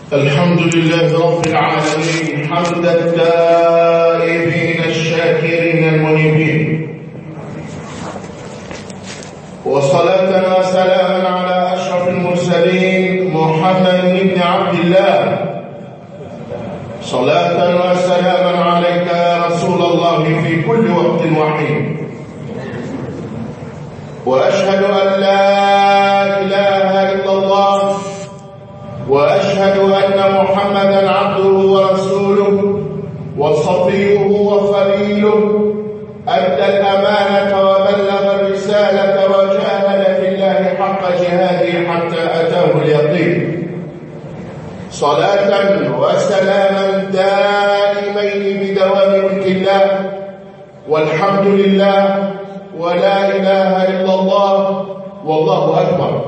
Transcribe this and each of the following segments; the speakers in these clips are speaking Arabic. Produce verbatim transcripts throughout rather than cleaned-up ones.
الحمد لله رب العالمين حمد التائبين الشاكرين المنيبين، وصلاة وسلاما على أشرف المرسلين محمد بن عبد الله. صلاة وسلاما عليك يا رسول الله في كل وقت وحين، وأشهد أن لا إله إلا الله، وأشهد أن محمدًا عبده ورسوله وصفيه وخليله، أدى الأمانة وبلغ الرسالة وجاهد في الله حق جهاده حتى أتاه اليقين. صلاة وسلاما دائمين بدوام ملك الله، والحمد لله، ولا إله إلا الله، والله أكبر.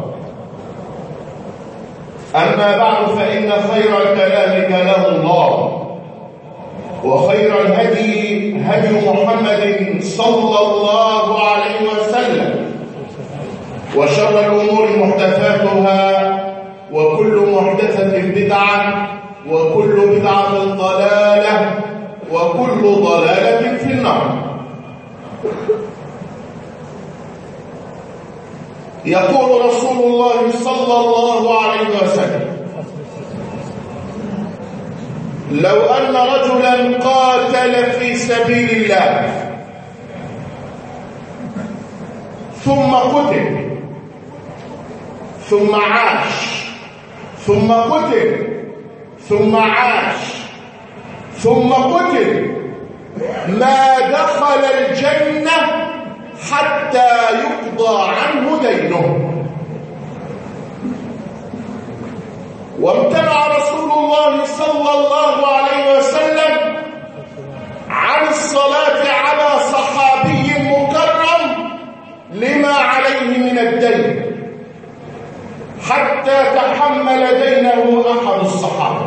أما بعد، فإن خير الكلام كلام الله، وخير الهدي هدي محمد صلى الله عليه وسلم، وشر الأمور محدثاتها، وكل محدثة بدعة، وكل بدعة ضلالة، وكل ضلالة في النار. يقول رسول الله صلى الله عليه وسلم: لو أن رجلا قاتل في سبيل الله ثم قتل ثم عاش ثم قتل ثم عاش ثم قتل ما دخل الجنة حتى يقضى عنه دينه. وامتنع رسول الله صلى الله عليه وسلم عن الصلاة على صحابي مكرم لما عليه من الدين حتى تحمل دينه أحد الصحابة.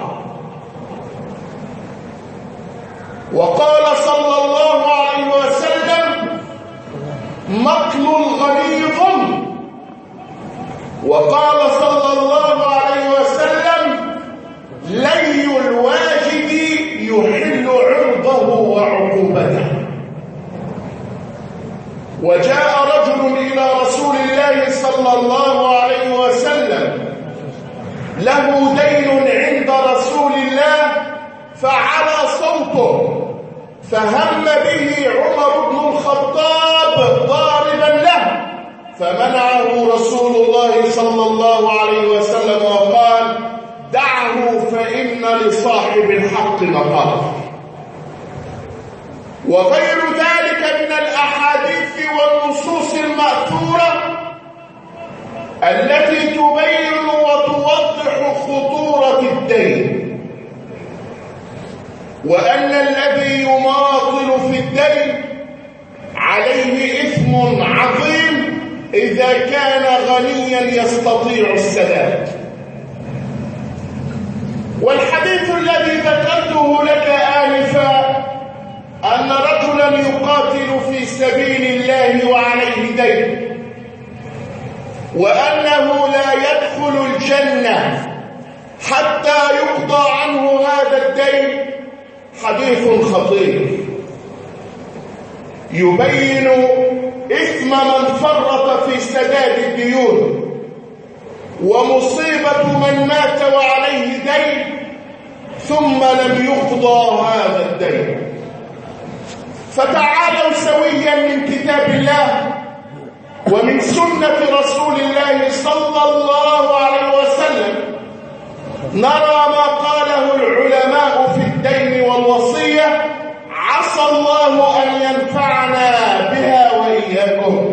وقال صلى الله عليه وسلم: مقل الغني ظلم. وقال صلى الله عليه وسلم: لي الواجد يحل عرضه وعقوبته. وجاء رجل إلى رسول الله صلى الله عليه وسلم له دين عند رسول الله، فعلى صوته، فهم به عمر بن الخطاب ضاربا له، فمنعه رسول الله صلى الله عليه وسلم وقال: دعه فإن لصاحب الحق مقال. وغير ذلك من الأحاديث والنصوص المأثورة التي تبين وتوضح خطورة الدين، وأن الذي يماطل في الدين عليه إثم عظيم إذا كان غنيا يستطيع السداد. والحديث الذي ذكرته لك آنفا أن رجلا يقاتل في سبيل الله وعليه دين، وأنه لا يدخل الجنة حتى يقضى عنه هذا الدين، حديث خطير يبين إثم من فرط في سداد الديون، ومصيبة من مات وعليه دين ثم لم يقضى هذا الدين. فتعالوا سويا من كتاب الله ومن سنة رسول الله صلى الله عليه وسلم نرى ما قاله العلماء في الدين والوصية، عسى الله أن ينفعنا بها وإياكم.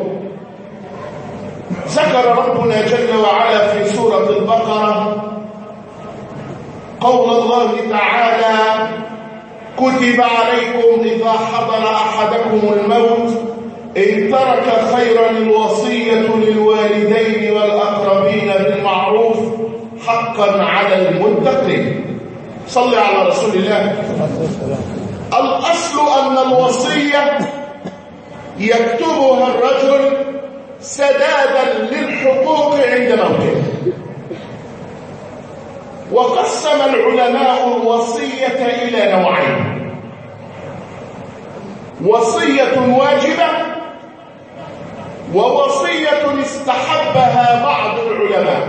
ذكر ربنا جل وعلا في سورة البقرة قول الله تعالى: كتب عليكم إذا حضر أحدكم الموت إن ترك خيرا الوصية للوالدين والأقربين بالمعروف حقا على المتقين. صل على رسول الله. الأصل أن الوصية يكتبها الرجل سدادا للحقوق عند موته، وقسم العلماء الوصية إلى نوعين: وصية واجبة ووصية استحبها بعض العلماء.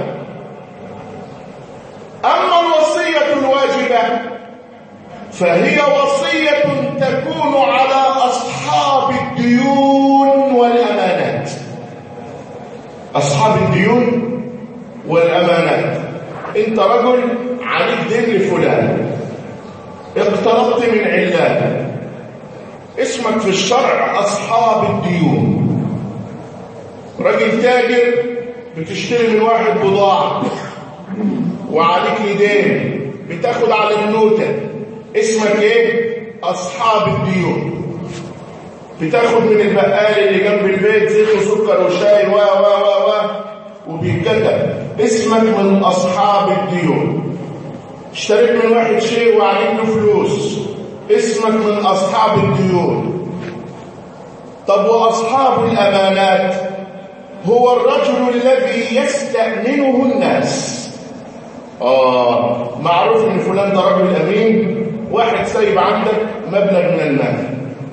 أما الوصية الواجبة فهي وصية تكون على أصحاب الديون والأمانات. أصحاب الديون والأمانات، أنت رجل عليك دين لفلان، اقترضت من علان، اسمك في الشرع أصحاب الديون. راجل تاجر بتشتري من واحد بضاعة وعليك دين، بتاخد على النوتة، اسمك ايه؟ أصحاب الديون. بتاخد من البقال اللي جنب البيت زيت وسكر وشاي و و و و وبيتكتب، اسمك من أصحاب الديون. اشتريت من واحد شيء وعليك له فلوس، اسمك من أصحاب الديون. طب وأصحاب الأمانات هو الرجل الذي يستأمنه الناس. آه معروف إن فلان ده رجل أمين. واحد سايب عندك مبلغ من المال،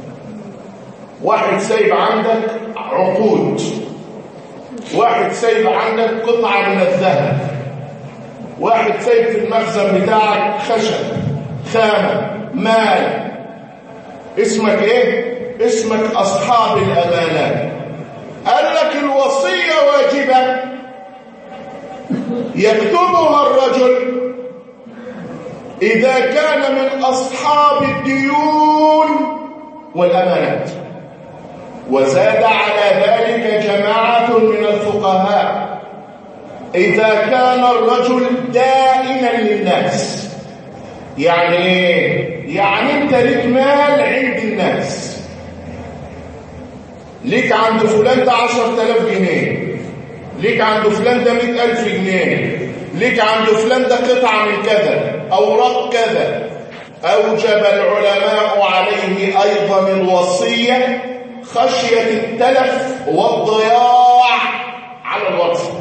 واحد سايب عندك عقود، واحد سايب عندك قطعة من الذهب، واحد سايب في المخزن بتاعك خشب، خامة، مال، اسمك ايه؟ اسمك أصحاب الأمانات. قال لك الوصية واجبة يكتبها الرجل إذا كان من أصحاب الديون والأمانات. وزاد على ذلك جماعة من الفقهاء إذا كان الرجل دائنا للناس. يعني إيه؟ يعني أنت ليك مال عند الناس، ليك عند فلان ده عشرة آلاف جنيه، ليك عند فلان ده مئة ألف جنيه، ليك عند فلان ده قطعة من كذا، أوراق كذا. أوجب العلماء عليه أيضا الوصية خشية التلف والضياع على الوصف.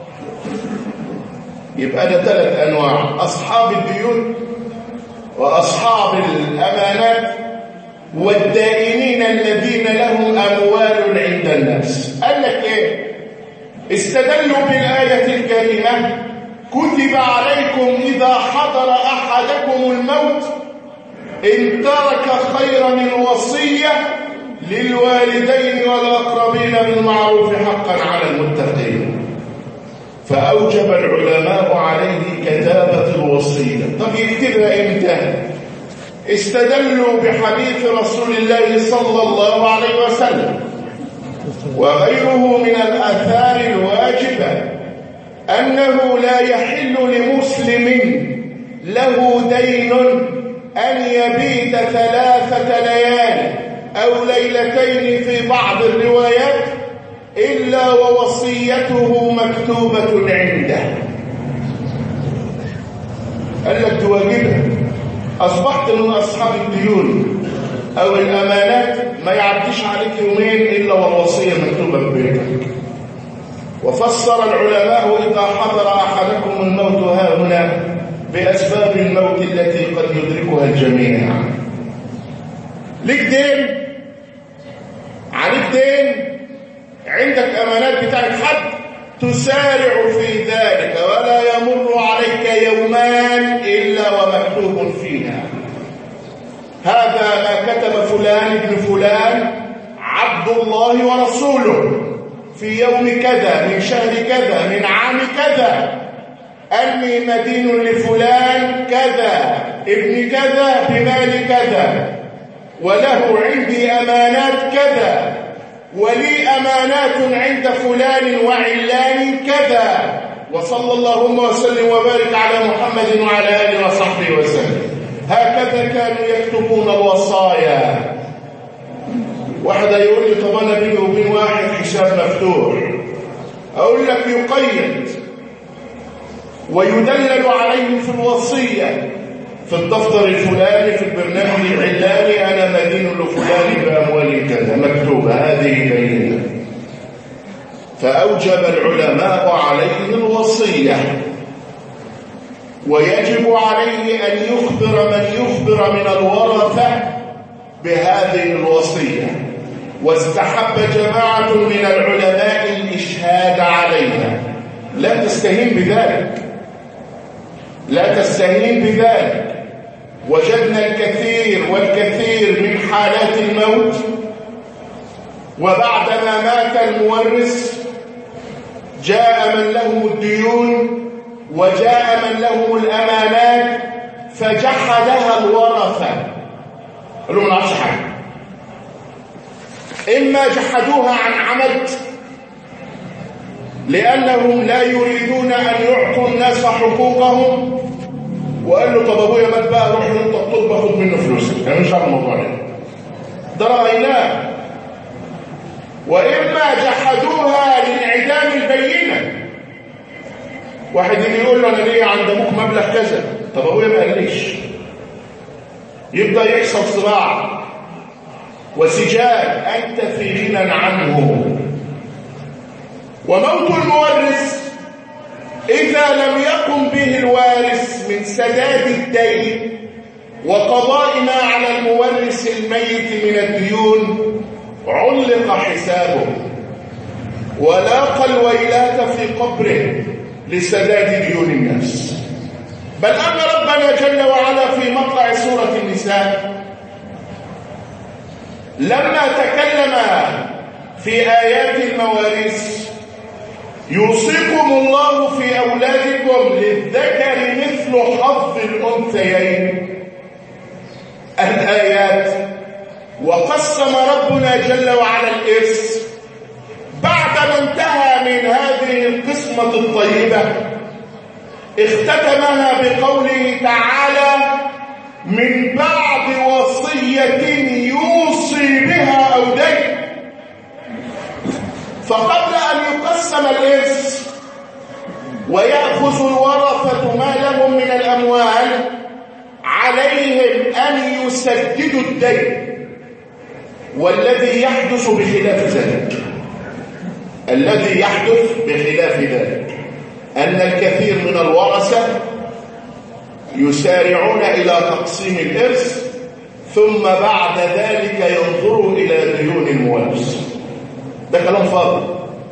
يبقى ده ثلاث أنواع: أصحاب الديون وأصحاب الأمانات والدائنين الذين لهم أموال عند الناس. قال لك إيه؟ استدلوا بالآية الكريمة: كتب عليكم إذا حضر أحدكم الموت إن ترك خيرا الوصية للوالدين والأقربين بالمعروف حقا على المتقين. فأوجب العلماء عليه كتابة الوصية. طب يكتبها إمتى؟ استدلوا بحديث رسول الله صلى الله عليه وسلم وغيره من الآثار الواجبة أنه لا يحل لمسلم له دين أن يبيت ثلاثة ليال أو ليلتين في بعض الروايات إلا ووصيته مكتوبة عنده. قال لك تواجبها. أصبحت من أصحاب الديون أو الأمانات ما يعديش عليك يومين إلا والوصية مكتوبة ببيتك. وفسر العلماء إذا حضر أحدكم الموت ها هنا بأسباب الموت التي قد يدركها الجميع. ليك دين، عليك دين، عندك أمانات بتاعت حد، تسارع في ذلك ولا يمر عليك يومان إلا ومكتوب فيها: هذا ما كتب فلان ابن فلان عبد الله ورسوله في يوم كذا من شهر كذا من عام كذا، أني مدين لفلان كذا ابن كذا بمال كذا، وله عندي أمانات كذا، ولي أمانات عند فلان وعلان كذا. وصلى اللهم وسلم وبارك على محمد وعلى آله وصحبه وسلم. هكذا كانوا يكتبون الوصايا. واحد يقول لي طب أنا بيني وبين واحد حساب مفتوح، أقول لك يقيد ويدلل عليه في الوصية في الدفتر الفلاني في البرنامج العلاني: أنا مدين لفلان بأموال كذا، مكتوبة هذه بينة. فأوجب العلماء عليه الوصية. ويجب عليه أن يخبر من يخبر من الورثة بهذه الوصية. واستحب جماعة من العلماء الإشهاد عليها. لا تستهين بذلك، لا تستهين بذلك. وجدنا الكثير والكثير من حالات الموت، وبعدما مات المورث جاء من له الديون وجاء من له الأمانات فجحدها الورثة، قالوا ما نعرفش حاجة. إما جحدوها عن عمد لأنهم لا يريدون أن يعطوا الناس حقوقهم، وقال له طب أبويا مات بقى روح له أنت الطب خد منه فلوسك، أنا مش عارف الموضوع ده ده رأيناه. وإما جحدوها لانعدام البينة، واحد يجي يقول له أنا ليه عند أبوك مبلغ كذا، طب أبويا ما قاليش، يبدأ يحصل صراع وسجال أنت في غنى عنه. وموت المورث إذا لم يقم به الوارث من سداد الدين وقضاء ما على المورث الميت من الديون علق حسابه ولاقى الويلات في قبره لسداد ديون الناس. بل أن ربنا جل وعلا في مطلع سورة النساء لما تكلم في آيات المواريث يوصيكم الله في أولادكم للذكر مثل حظ الأنثيين الآيات، وقسم ربنا جل وعلا الإرث بعدما انتهى من هذه القسمة الطيبة اختتمها بقوله تعالى من بعد وصية يوصي بها أو دين. فقبل أن يقسم الإرث ويأخذ الورثة ما لهم من الأموال عليهم أن يسددوا الدين، والذي يحدث بخلاف ذلك الذي يحدث بخلاف ذلك أن الكثير من الورثة يسارعون إلى تقسيم الإرث ثم بعد ذلك ينظروا إلى ديون المورث. ده كلام فاضي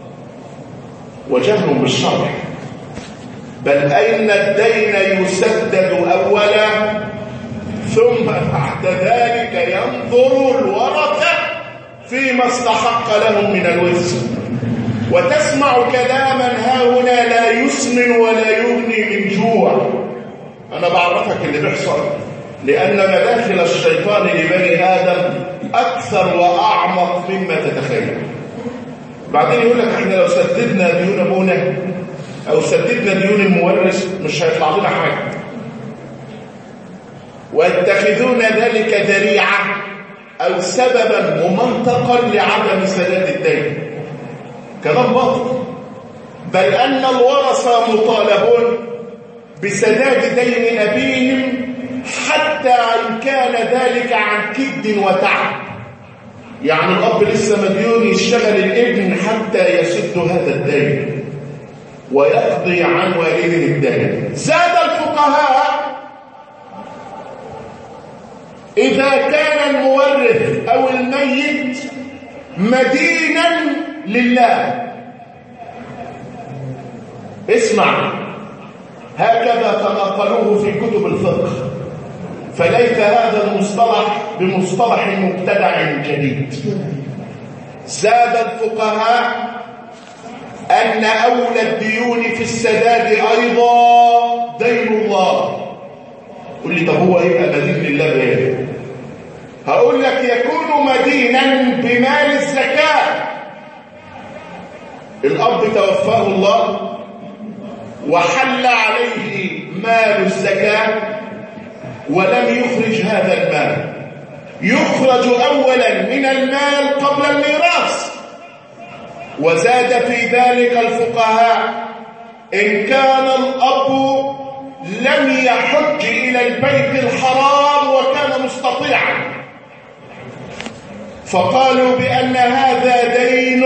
وجهل بالشرع. بل أين الدين يسدد أولا ثم بعد ذلك ينظر الورثة فيما استحق لهم من الورث. وتسمع كلاما هاهنا لا يسمن ولا يغني من جوع. أنا بعرفك اللي بيحصل لأن مداخل الشيطان لبني آدم أكثر وأعمق مما تتخيل. بعدين يقول لك احنا لو سددنا ديون ابونا او سددنا ديون المورث مش هيطلع لنا حاجه، ويتخذون ذلك ذريعه او سببا ومنطقا لعدم سداد الدين. كلام باطل. بل ان الورثه مطالبون بسداد دين ابيهم حتى ان كان ذلك عن كد وتعب. يعني الأب لسه مديون يشتغل الابن حتى يسد هذا الدين ويقضي عن والده الدين. زاد الفقهاء إذا كان المورث أو الميت مدينا لله، اسمع هكذا تناقلوه في كتب الفقه، فليس هذا المصطلح بمصطلح مبتدع جديد. زاد الفقهاء أن أولى الديون في السداد أيضا دين الله. قل لي طب هو يبقى مدين لله بايه؟ هقول لك يكون مدينا بمال الزكاة. الأب توفاه الله وحل عليه مال الزكاة ولم يخرج هذا المال، يخرج أولا من المال قبل الميراث. وزاد في ذلك الفقهاء إن كان الأب لم يحج إلى البيت الحرام وكان مستطيعا، فقالوا بأن هذا دين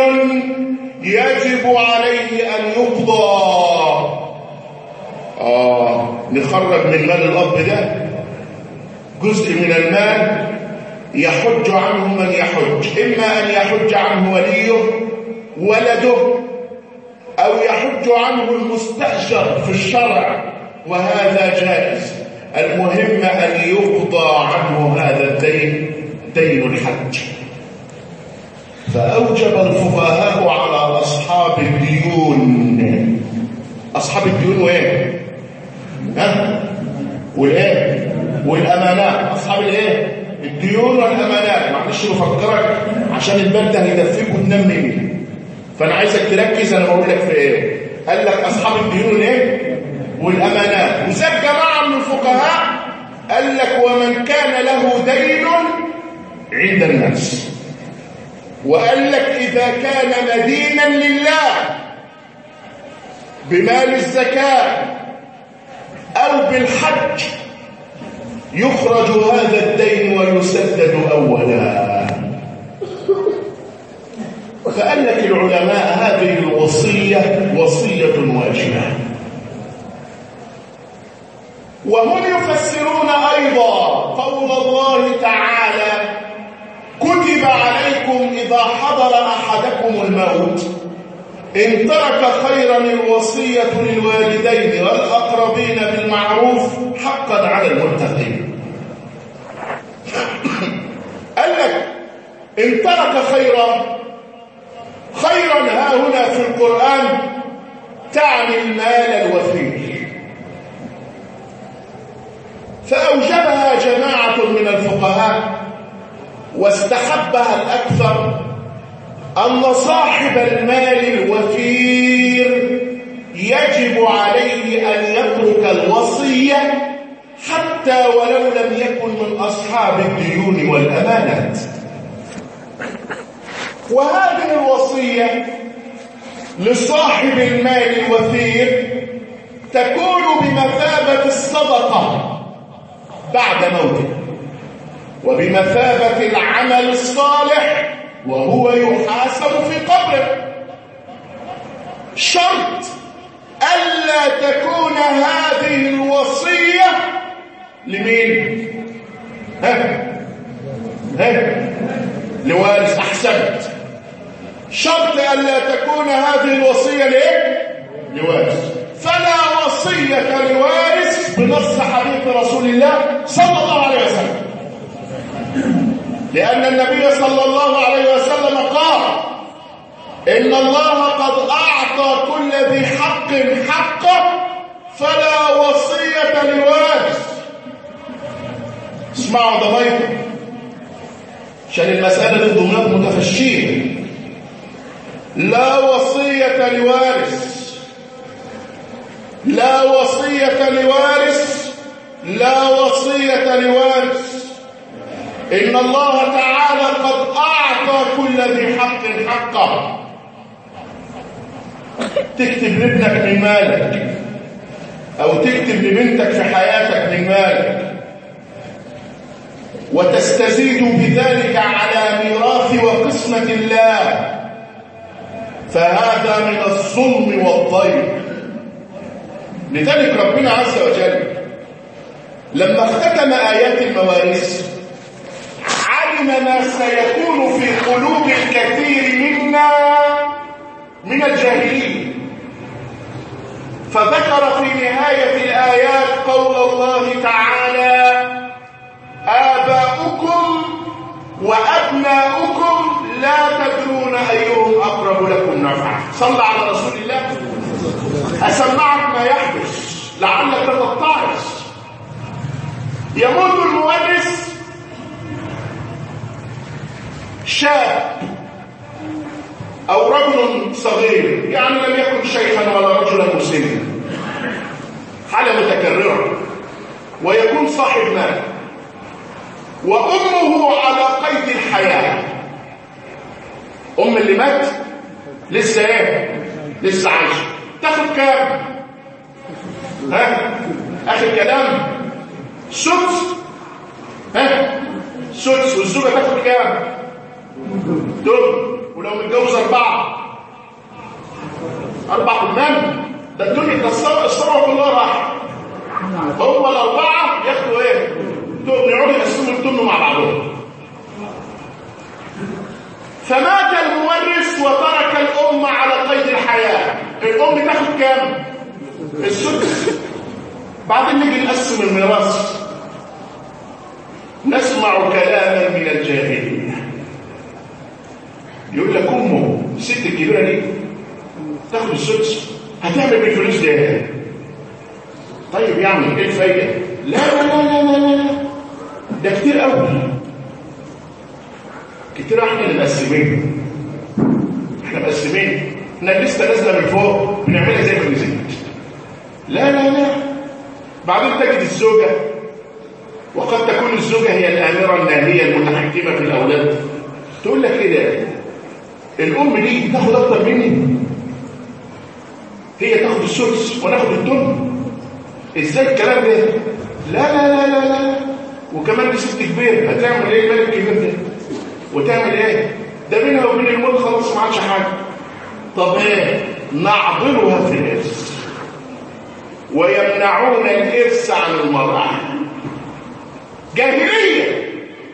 يجب عليه أن يقضى. آه نخرج من مال الأب ده جزء من المال يحج عنه من يحج، إما أن يحج عنه وليه ولده أو يحج عنه المستأجر في الشرع، وهذا جائز. المهم أن يقضى عنه هذا الدين، دين الحج. فأوجب الفقهاء على أصحاب الديون، أصحاب الديون وإيه؟ ها؟ والإيه؟ والأمانات. أصحاب الإيه؟ الديون والأمانات. معلش بفكرك عشان البلد هيدفيك وتنام مني، فأنا عايزك تركز أنا بقول لك في إيه. قال لك أصحاب الديون والإيه؟ والأمانات. وزاد جماعة من الفقهاء قال لك ومن كان له دين عند الناس، وقال لك إذا كان مدينا لله بمال الزكاة أو بالحج يخرج هذا الدين ويسدد أولا. فقال لك العلماء هذه الوصية وصية واجبة. وهم يفسرون أيضا قول الله تعالى كتب عليكم إذا حضر أحدكم الموت إن ترك خيرا الوصية للوالدين والأقربين بالمعروف حقا على المتقين. قال لك إن ترك خيرا، خيرا ها هنا في القرآن تعني المال الوفير، فأوجبها جماعة من الفقهاء واستحبها الأكثر أن صاحب المال الوفير يجب عليه أن يترك الوصية حتى ولو لم يكن من أصحاب الديون والأمانات. وهذه الوصية لصاحب المال الوفير تكون بمثابة الصدقة بعد موته، وبمثابة العمل الصالح وهو يحاسب في قبره. شرط ألا تكون هذه الوصية لمين؟ ها؟ ها؟ لوارث. أحسنت. شرط ألا تكون هذه الوصية ليه؟ لوارث. فلا وصية لوارث بنص حديث رسول الله صلى الله عليه وسلم، لأن النبي صلى الله عليه وسلم قال إن الله قد أعطى كل ذي حق حقه فلا وصية لوارث. اسمعوا ضميركم عشان المسألة دي ضمنات متفشية. لا وصية لوارث، لا وصية لوارث، لا وصية لوارث. إن الله تعالى قد أعطى كل ذي حق حقه. تكتب لابنك من مالك أو تكتب لبنتك في حياتك من مالك وتستزيد بذلك على ميراث وقسمة الله، فهذا من الظلم والضيق. لذلك ربنا عز وجل لما اختتم آيات المواريث علم ما سيكون في قلوب الكثير منا من الجاهلين، فذكر في نهاية الآيات قول الله تعالى آباؤكم وأبناؤكم لا تدرون أيهم أقرب لكم نفعا. صلى على رسول الله. أسمعك ما يحدث لعلك تتعظ. يموت المورث، شاب أو رجل صغير، يعني لم يكن شيخا ولا رجلا مسنا، حالة متكررة، ويكون صاحب مال، وأمه على قيد الحياة. أم اللي مات لسه ايه؟ لسه عايشة. تاخد كام؟ ها؟ آخر كلام سدس. ها؟ سدس. والزوجة تاخد كام؟ دول. ولو متجوز أربعة أربع أمام، ده الدنيا، ده الثروة كلها راحت. هم الأربعة ياخدوا إيه؟ يقعدوا يقسموا التمن مع بعضهم. فمات المورث وترك الأم على قيد الحياة. الأم تاخد كام؟ السدس. بعدين نيجي نقسم الميراث، نسمع كلاما من الجاهلية. يقول لك أمه الست الكبيرة دي تاخد السدس، هتعمل بالفلوس دي ايه؟ طيب يعني ايه الفايدة؟ لا لا لا لا لا لا ده كتير قوي، كتير. احنا اللي مقسمين، احنا مقسمين، احنا لسه نازله من فوق بنعملها زي ما نزلت. لا لا لا. بعدين تجد الزوجة، وقد تكون الزوجة هي الآمرة الناهية المتحكمة في الأولاد، تقول لك كده الأم دي تاخد أكتر مني، هي تاخد السدس وناخد التمن. ازاي الكلام ده؟ لا لا لا لا لا. وكمان دي ست كبير، هتعمل ايه الملك الكبير ده؟ وتعمل ايه؟ ده بينها وبين الموت خلاص ما عادش حاجه. طب ايه؟ نعضلها في الارث ويمنعون الارث عن المراه. جاهليه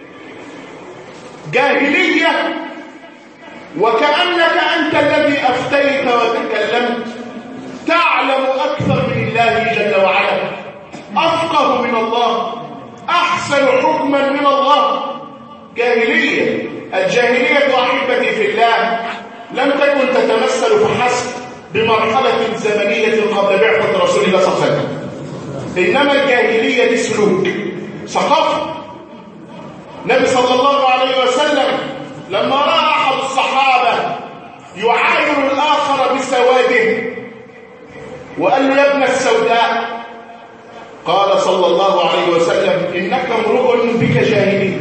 جاهليه. وكأنك أنت الذي أفتيت وتكلمت تعلم أكثر من الله جل وعلا، أفقه من الله، أحسن حكما من الله. جاهلية. الجاهلية أحبتي في الله لم تكن تتمثل فحسب بمرحلة زمنية قبل بعثة رسول الله صلى الله عليه وسلم، إنما الجاهلية دي سلوك، ثقافة. النبي صلى الله عليه وسلم لما رأى أحد الصحابة يعاير الآخر بسواده وقال له يا ابن السوداء، قال صلى الله عليه وسلم إنك امرؤ بك جاهلية.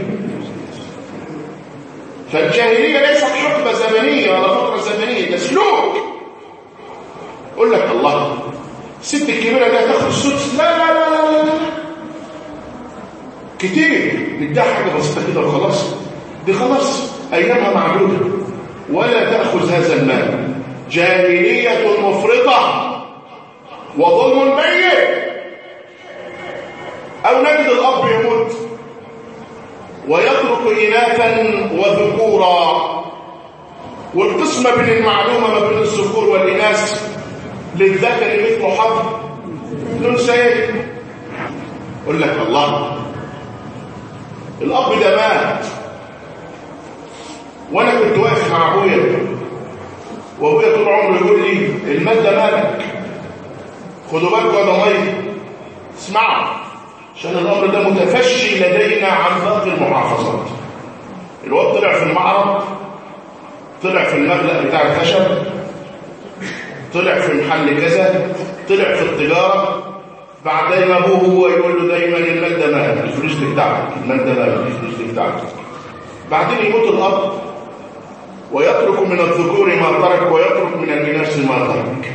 فالجاهلية ليست حقبة زمنية ولا فترة زمنية، ده سلوك. قل لك الله الست الكبيرة ده تاخد السدس، لا لا لا لا لا كتير، نديها حاجة بسيطة كده وخلاص، دي خلاص أيامها معدودة، ولا تأخذ هذا المال. جاهلية مفرطة وظلم بين. أو نجد الأب يموت ويترك إناثا وذكورا، والقسمة بين المعلومة ما بين الذكور والإناث للذكر مثل حظ الأنثيين. يقول لك الله الأب ده مات، وأنا كنت واقف مع أبويا، وأبويا طول عمره يقول لي المال ده مالك، خدوا بالكم يا ضماير، اسمعوا، عشان الأمر ده متفشي لدينا عن باقي المحافظات. الواد طلع في المعرض، طلع في المبلغ بتاع الخشب، طلع في محل كذا، طلع في التجارة. بعدين أبوه هو يقول له دايما المال ده مالك، الفلوس دي بتاعتك، المال ده مالك، الفلوس دي بتاعتك. بعدين يموت الأب ويترك من الذكور ما ترك ويترك من الإناث ما ترك.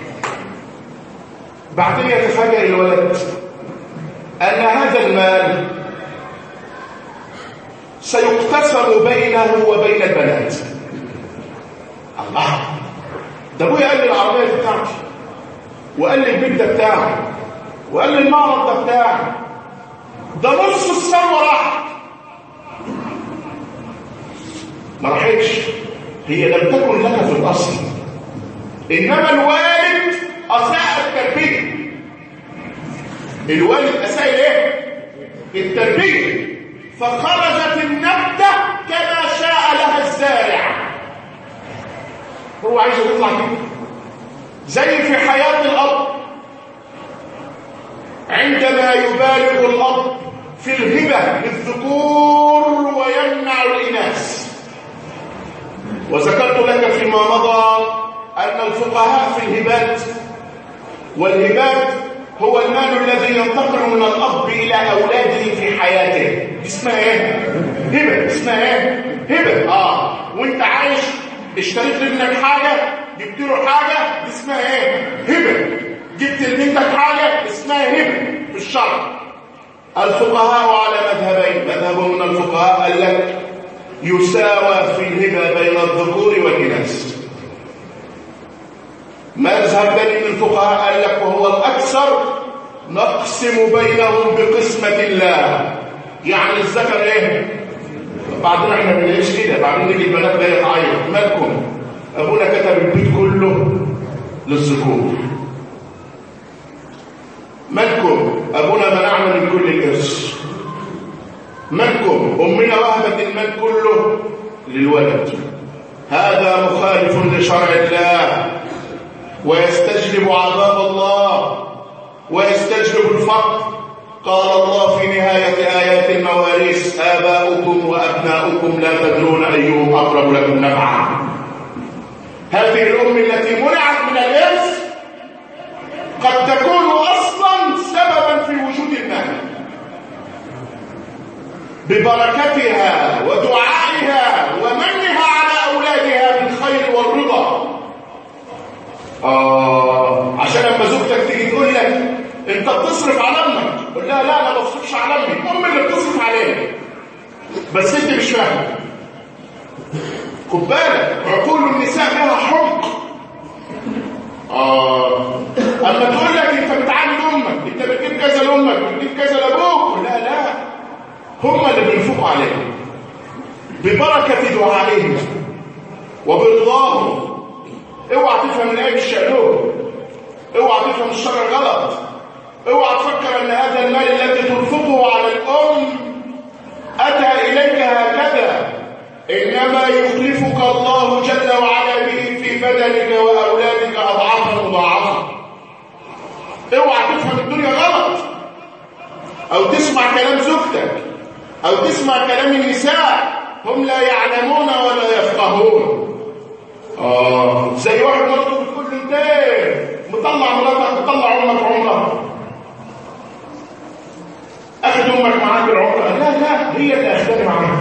بعدين يتفاجأ الولد أن هذا المال سيقتسم بينه وبين البنات. الله، ده ابويا قال لي العربية بتاعتي، وقال لي البيت ده بتاعي، وقال لي المعرض ده بتاعي، ده نص الثروة راح. ما راحتش، هي لم تكن لك في الأصل، إنما الوالد أساء التربية. الوالد أساء الايه؟ التربية، فخرجت النبتة كما شاء لها الزارع. هو عايز يطلع كده، زي في حياة الأب عندما يبالغ الأب في الهبة للذكور ويمنع الإناث. وذكرت لك فيما مضى أن الفقهاء في الهبات، والهبات هو المال الذي ينتقل من الأب إلى أولاده في حياته، اسمها ايه؟ هبة. اسمها ايه؟ هبة. اه وانت عايش اشتريت لابنك حاجة، جبت له حاجة، اسمها ايه؟ هبة. جبت لبنتك حاجة، اسمها هبة في الشرع. الفقهاء على مذهبين، مذهب من الفقهاء قال لك يساوى في الهبة بين الذكور والإناث. مذهب ثاني من الفقهاء قال لك وهو الأكثر نقسم بينهم بقسمة الله. يعني الذكر ايه؟ بعدين احنا بنعيش كده، بعدين نيجي البنات جايه تعيط، مالكم؟ ابونا كتب البيت كله للذكور. مالكم؟ ابونا منعنا من كل الارث. مالكم؟ امنا وهبت المال كله للولد. هذا مخالف لشرع الله ويستجلب عذاب الله ويستجلب الفقر. قال الله في نهاية آيات المواريث: آباؤكم وأبناؤكم لا تدرون أيهم أقرب لكم نفعا. هذه الأم التي منعت من الإرث قد تكون أصلا سببا في وجود المال ببركتها ودعائها ومنها على أولادها بالخير والرضا. آه عشان لما زوجتك تيجي تقول لك انت بتصرف على امك، قول لها لا انا ما بصرفش على امي، امي اللي بتصرف علينا، بس انت مش فاهم. خد بالك، عقول النساء لها حق. اه اما تقول لك انت بتعامل امك، انت بتجيب كذا لامك، بتجيب كذا لابوك، لا لا، هم اللي بينفقوا عليك ببركه دعائهم وبرضاهم. اوعى تفهم الايه بالشقلوب، اوعى تفهم الشرع غلط، اوعى تفكر ان هذا المال الذي تنفقه على الام اتى اليك هكذا، انما يخلفك الله جل وعلا به في بدنك واولادك اضعافا مضاعفه. اوعى تفهم الدنيا غلط، او تسمع كلام زوجتك، او تسمع كلام النساء، هم لا يعلمون ولا يفقهون. اه زي واحد مرته بتقول له انت مطلع مراتك، مطلع امك عمرها، اخد امك معاك العمره. لا لا، هي اللي اخداني معاها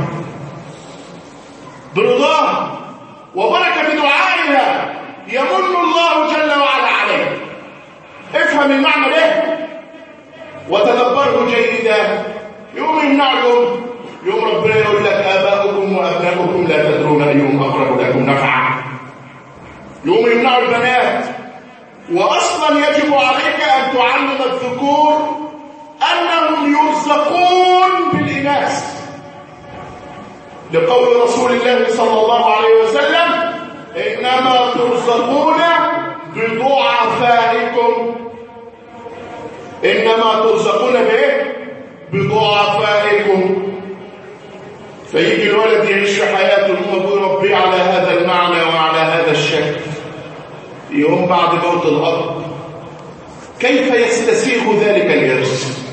برضاها وبركه بدعائها يمن الله جل وعلا عليك. افهم المعنى ده وتدبره جيدا. يوم يمنع الام، يوم ربنا يقول لك اباؤكم وابناؤكم لا تدرون ايهم اقرب لكم نفعا. يوم يمنعوا البنات، واصلا يجب عليك ان تعلم الذكور انهم يرزقون بالاناث، لقول رسول الله صلى الله عليه وسلم: انما ترزقون بضعفائكم. انما ترزقون بايه؟ بضعفائكم. فيجي الولد يعيش في حياته وهو ربي على هذا المعنى وعلى هذا الشكل، يوم بعد موت الأب كيف يستسيغ ذلك الإرث؟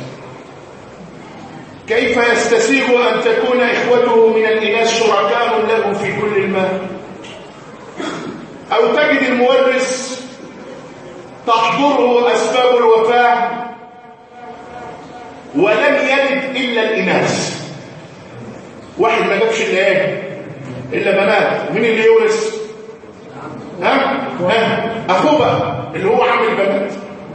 كيف يستسيغ أن تكون إخوته من الإناث شركاء له في كل المال؟ أو تجد المورث تحضره أسباب الوفاة ولم يلد إلا الإناث. واحد ما جابش إلا إيه؟ إلا بنات. مين اللي يورث؟ ها؟ ها؟ أخوه بقى اللي هو عامل بنات.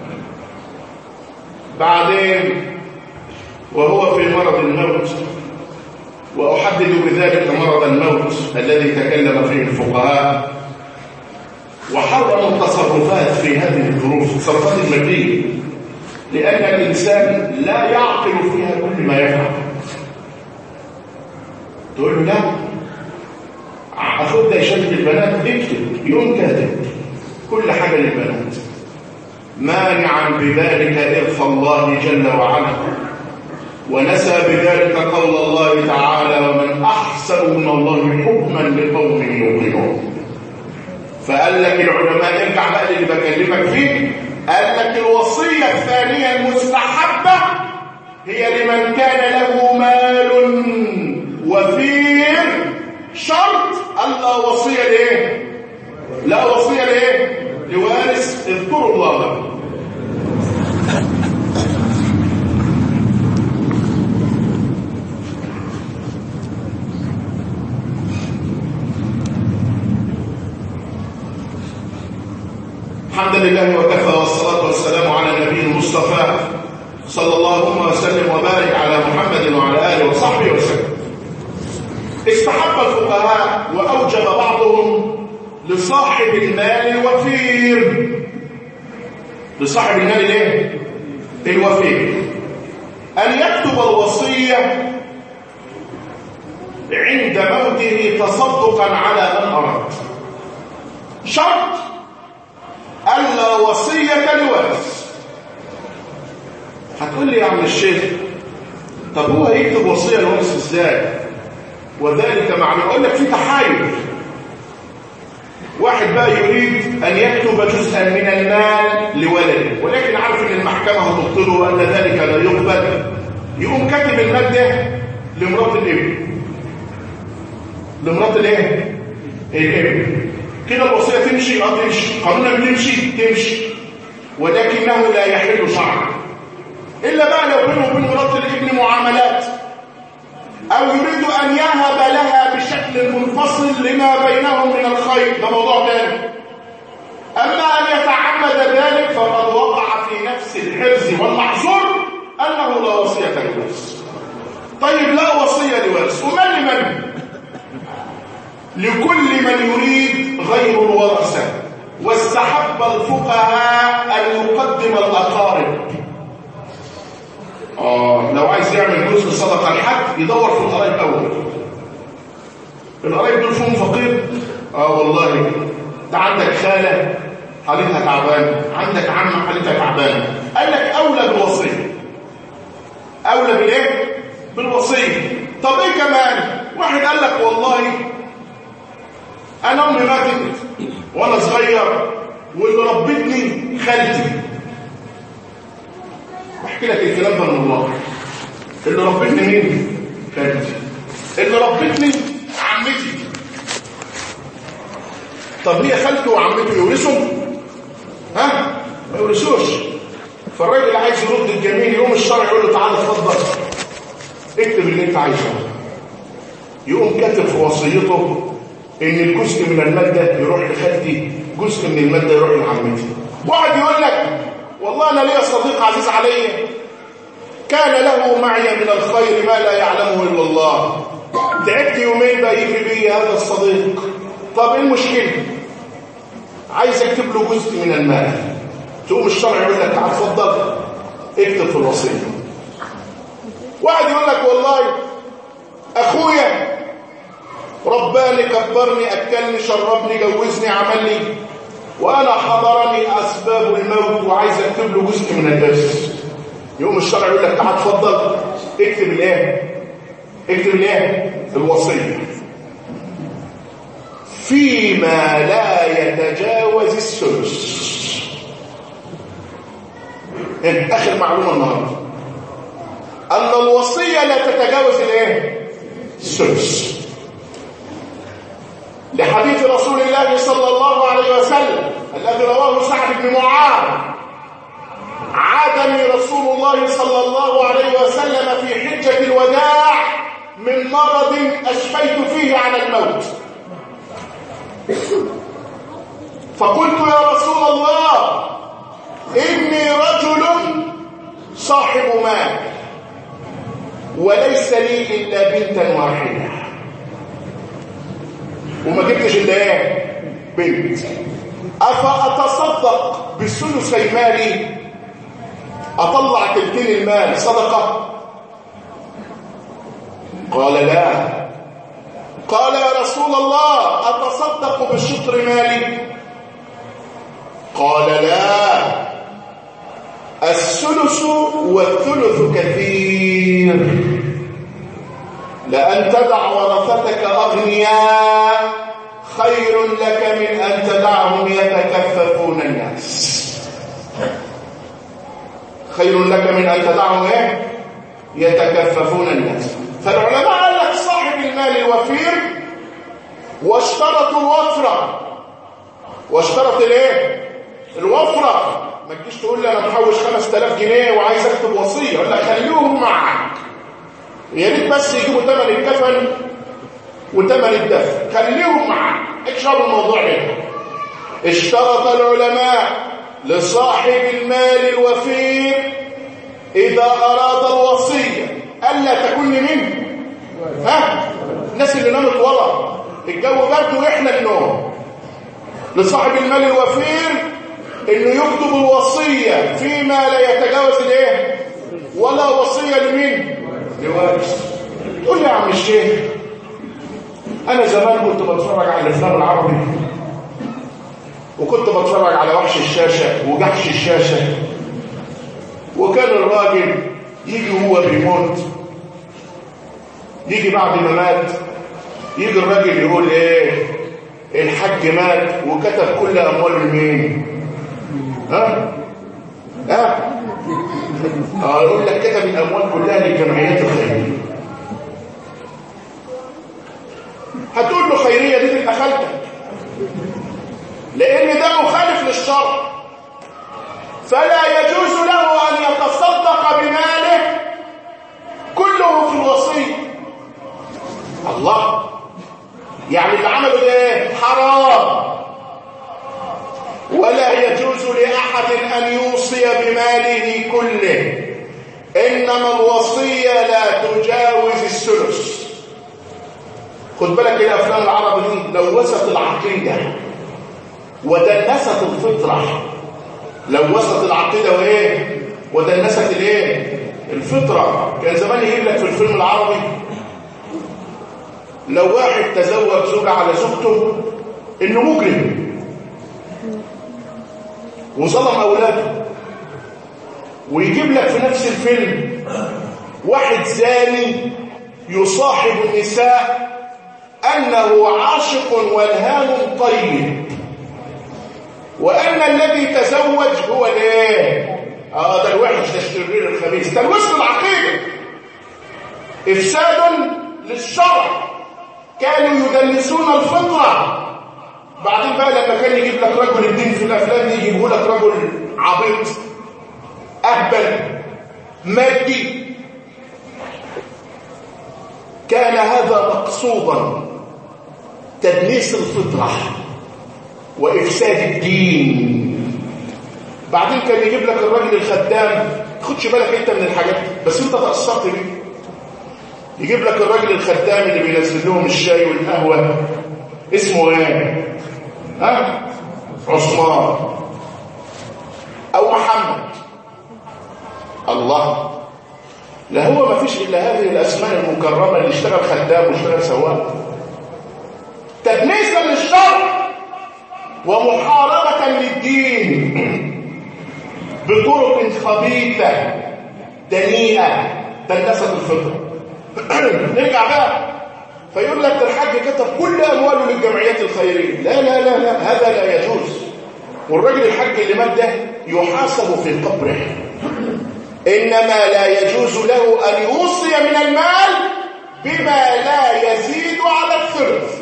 بعدين وهو في مرض الموت، وأحدد بذلك مرض الموت الذي تكلم فيه الفقهاء وحرموا التصرفات في هذه الظروف، التصرفات المادية، لأن الإنسان لا يعقل فيها كل ما يفعل. تقول له لا أخذ ده يشبه البنات، اكتب يوم كاتب كل حاجة للبنات، مانعا بذلك إرث الله جل وعلا، ونسى بذلك قول الله تعالى: ومن أحسن من الله حكما لقوم يوقنون. فقال لك العلماء، ارجع بقى اللي بكلمك فيه، قال لك الوصية الثانية المستحبة هي لمن كان له مال وفير، شرط ألا وصية ليه؟ لا وصية ليه؟ لوارث. اذكروا الله. الحمد لله وكفى، والصلاة والسلام على النبي المصطفى صلى الله وسلم وبارك على محمد وعلى آله وصحبه وسلم. استحب الفقهاء وأوجب بعضهم لصاحب المال الوفير. لصاحب المال ايه؟ الوفي أن يكتب الوصية عند موته تصدقا على من أراد. شرط ألا وصية لوارث. هتقول لي يا عم الشيخ طب هو يكتب وصية لوارث ازاي؟ وذلك معنى أقول لك في تحايل. واحد بقى يريد أن يكتب جزءا من المال لولده، ولكن عارف أن المحكمة هتبطله وأن ذلك لا يقبل، يقوم كاتب المال ده لمرات الابن. لمرات الايه؟ الابن. كده الوصية تمشي؟ اه تمشي. قانونا بتمشي؟ تمشي. ولكنه لا يحل شرعا. إلا بقى لو بينه وبين مرات الابن معاملات، أو يريد أن يهب لها بشكل منفصل لما بينهم من الخير، ده موضوع ثاني. أما أن يتعمد ذلك فقد وقع في نفس الحرز والمحظور أنه لا وصية لوارث. طيب لا وصية لوارث، ومن لمن؟ لكل من يريد غير الورثة. واستحب الفقهاء أن يقدم الأقارب. آه لو عايز يعمل جزء صدقة لحد يدور في القرايب أول. القرايب دول فيهم فقير؟ آه والله ده عندك خالة حالتها تعبانة، عندك عم حالتها تعبانة، قال لك أولى بالوصية. أولى بالإيه؟ بالوصية. طب إيه كمان؟ واحد قال لك والله أنا أمي ماتت وأنا صغير واللي ربتني خالتي. بحكي لك الكلام ده من الله. اللي ربتني مين؟ خالتي. اللي ربتني عمتي. طب هي خالته وعمته يورثوا؟ ها؟ ما يورثوش. فالراجل عايز يرد الجميل، يقوم الشرع يقول له تعالى اتفضل اكتب اللي انت عايزه. يقوم كاتب في وصيته ان الجزء من المال ده يروح لخالتي، جزء من المال ده يروح لعمتي. واحد يقول لك والله انا ليا صديق عزيز علي كان له معي من الخير ما لا يعلمه الا الله، تعبت يومين بقى يجري بي هذا الصديق. طب ايه المشكله؟ عايز اكتب له جزء من المال. تقوم الشرع يقول لك تعال اتفضل اكتب في الوصيه. واحد يقول لك والله اخويا رباني كبرني اكلني شربني جوزني عملني وانا حضرني اسباب الموت وعايز اكتب له جزء من الدرس. يقوم الشرع يقول لك تعال اتفضل اكتب الايه؟ اكتب الايه؟ الوصيه. فيما لا يتجاوز الثلث. اخر معلومه النهارده ان الوصيه لا تتجاوز الايه؟ الثلث. لحديث رسول الله صلى الله عليه وسلم الذي رواه سعد بن معاذ: عادني رسول الله صلى الله عليه وسلم في حجة الوداع من مرض أشفيت فيه على الموت، فقلت يا رسول الله إني رجل صاحب مال وليس لي إلا بنتا واحدة، وما جبتش الا ايه؟ بنت. افاتصدق بثلثي مالي؟ اطلع تلتين المال صدقه؟ قال لا. قال يا رسول الله اتصدق بشطر مالي؟ قال لا. الثلث والثلث كثير، لأن تدع ورثتك أغنياء خير لك من أن تدعهم يتكففون الناس. خير لك من أن تدعهم إيه؟ يتكففون الناس. فالعلماء قال لك صاحب المال الوفير واشترطوا الوفرة. واشترط الايه؟ الوفرة. ما تجيش تقول لي انا محوش خمسة آلاف جنيه وعايز اكتب وصية، ولا خليهم معك، يا ريت بس يجيبوا ثمن الكفن وثمن الدفن، خليهم معك، اكشروا الموضوع ده. اشترط العلماء لصاحب المال الوفير اذا اراد الوصيه الا تكون منه ها الناس اللي نامت ورا الجو برد واحنا النوم. لصاحب المال الوفير انه يكتب الوصية فيما لا يتجاوز الايه؟ ولا وصية لمين؟ لوارث. تقول لي يا عم الشيخ انا زمان كنت بتفرج على الافلام العربي وكنت بتفرج على وحش الشاشة وجحش الشاشة، وكان الراجل يجي هو بيموت، يجي بعد ما مات يجي الراجل يقول ايه؟ الحاج مات وكتب كل امواله لمين؟ ها؟ ها؟ اه يقول لك كتب الاموال كلها للجمعيات الخيريه. هتقول له خيريه دي تبقى خالتك، لان ده مخالف للشرع، فلا يجوز له ان يتصدق بماله كله في الوصيه. الله، يعني اللي عمله ده ايه؟ حرام. ولا يجوز لأحد أن يوصي بماله كله، إنما الوصية لا تجاوز الثلث. خد بالك الأفلام العربي دي لوثت العقيدة ودنست الفطرة. لوثت العقيدة وإيه؟ ودنست الإيه؟ الفطرة. كان زمان يجيب لك في الفيلم العربي لو واحد تزوج زوجة على زوجته إنه مجرم وظلم أولاده، ويجيب لك في نفس الفيلم واحد زاني يصاحب النساء أنه عاشق والهام طيب، وأن الذي تزوج هو الايه؟ اه ده الوحش، ده الشرير الخبيث. تلوث العقيدة، إفساد للشرع. كانوا يدلسون الفطرة. بعدين بقى لما كان يجيب لك رجل الدين في الافلام دي يجيبوا لك رجل عبيط اهبل مادي. كان هذا مقصودا، تدنيس الفطره وافساد الدين. بعدين كان يجيب لك الراجل الخدام، تاخدش بالك انت من الحاجات بس انت تاثرت بيه. يجيب لك الراجل الخدام اللي بينزل لهم الشاي والقهوه، اسمه ايه؟ ها؟ عثمان او محمد. الله، لا هو ما فيش الا هذه الاسماء المكرمه اللي اشتغل خدام واشتغل سواق. تدنيسا للشرع ومحاربه للدين بطرق خبيثه دنيئه دنست الفطره. نرجع بقى فيقول لك الحاج كتب كل امواله للجمعيات الخيريه. لا لا لا لا، هذا لا يجوز. والراجل الحاج اللي مات ده يحاسب في قبره. انما لا يجوز له ان يوصي من المال بما لا يزيد على الثلث.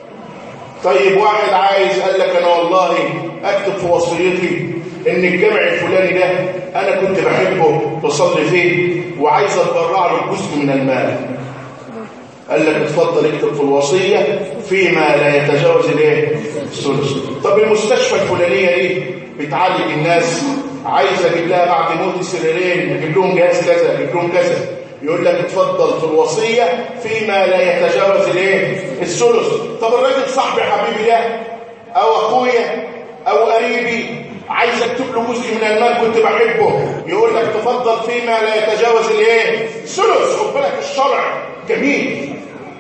طيب واحد عايز قال لك انا والله اكتب في وصيتي ان الجمع الفلاني ده انا كنت بحبه بصلي فيه وعايز اتبرع له جزء من المال. قال لك اتفضل اكتب في الوصيه فيما لا يتجاوز الايه؟ الثلث. طب المستشفى الفلانيه دي بتعالج الناس، عايز اجيب لها بعد موت سريرين، اجيب لهم جهاز كذا، اجيب لهم كذا. يقول لك اتفضل في الوصيه فيما لا يتجاوز الايه؟ الثلث. طب الراجل صاحبي حبيبي ده او اخويا او قريبي عايز اكتب له جزء من المال كنت بحبه، يقول لك تفضل فيما لا يتجاوز الايه؟ الثلث. خد بالك الشرع جميل،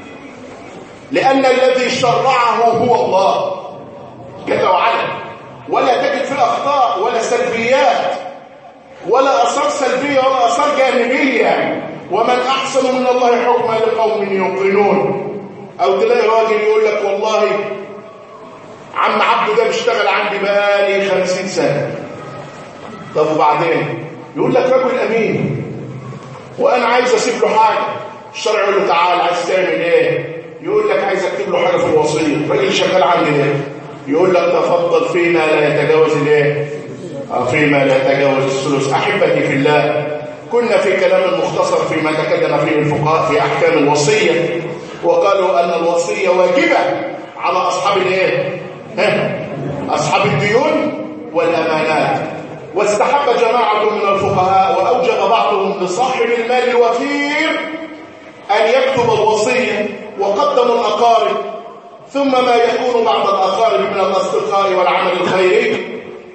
لأن الذي شرعه هو الله جل وعلا، ولا تجد في أخطاء ولا سلبيات ولا أثار سلبية ولا أثار جانبية. ومن أحسن من الله حكما لقوم يوقنون. أو تلاقي راجل يقول لك والله عم عبده ده بيشتغل عندي بقالي خمسين سنة. طب وبعدين؟ يقول لك رجل أمين وأنا عايز أسيب له حاجة. الشرع يقول له تعال عايز تعمل ايه؟ يقول لك عايز اكتب له حاجه في الوصيه. الراجل شغال عندي ده يقول لك تفضل فيما لا يتجاوز الايه؟ فيما لا يتجاوز الثلث. احبتي في الله، كنا في كلام مختصر فيما تكلم فيه الفقهاء في احكام الوصيه، وقالوا ان الوصيه واجبه على اصحاب الايه؟ اصحاب الديون والامانات. واستحب جماعه من الفقهاء واوجب بعضهم لصاحب المال الوفير أن يكتب الوصية، وقدموا الأقارب ثم ما يكون بعد الأقارب من الأصدقاء والعمل الخيري،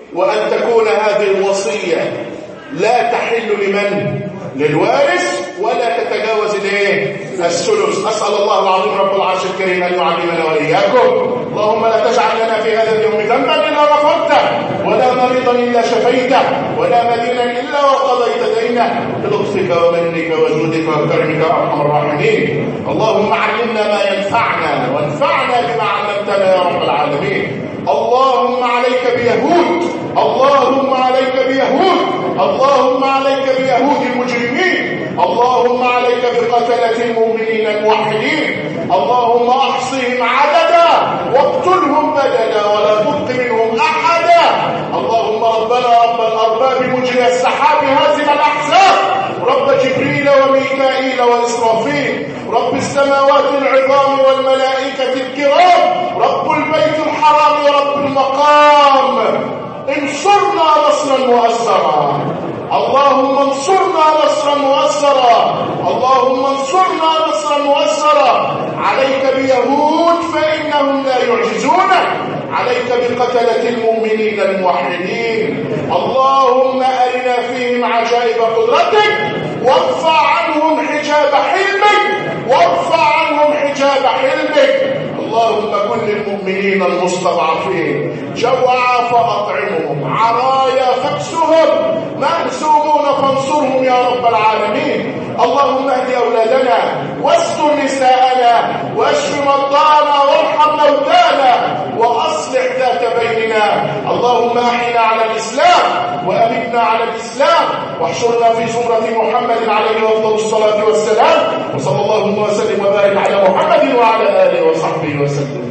وأن تكون هذه الوصية لا تحل لمن؟ للوارث، ولا تتجاوز الايه؟ الثلث. أسأل الله العظيم رب العرش الكريم أن يعلمنا وإياكم. اللهم لا تجعل لنا في هذا اليوم ذنبا إلا غفرته، ولا مريضا إلا شفيته، ولا مدينا إلا وقضيت دينه، بلطفك ومنك وجودك وكرمك يا أرحم الراحمين. اللهم علمنا ما ينفعنا وانفعنا بما علمتنا يا رب العالمين. اللهم عليك بيهود، اللهم عليك بيهود، اللهم عليك بيهود المجرمين، اللهم عليك بقتلة المؤمنين الموحدين، اللهم احصهم عددا واقتلهم بددا ولا تبق منهم احدا. اللهم ربنا رب الارباب مجري السحاب هازم الاحزاب، رب جبريل وميكائيل واسرافيل، رب السماوات العظام والملائكة الكرام، رب البيت الحرام ورب المقام، انصرنا نصرا مؤثرا. اللهم انصرنا نصرا مؤثرا، اللهم انصرنا نصرا مؤثرا. عليك بيهود فإنهم لا يعجزونك، عليك بقتلة المؤمنين الموحدين. اللهم أرنا فيهم عجائب قدرتك، وارفع عنهم حجاب حلمك، وارفع عنهم حجاب حلمك. اللهم كن للمؤمنين المستضعفين جوعا فأطعمهم، عرايا فاكسهم، مهزومون فانصرهم يا رب العالمين. اللهم اهد أولادنا واستر نساءنا واشف مرضانا وارحم موتانا وأصلح ذات بيننا. اللهم أحينا على الإسلام وأمتنا على الإسلام، واحشرنا في زمرة محمد عليه أفضل الصلاة والسلام. وصلى الله وسلم وبارك على محمد وعلى آله وصحبه وسلم.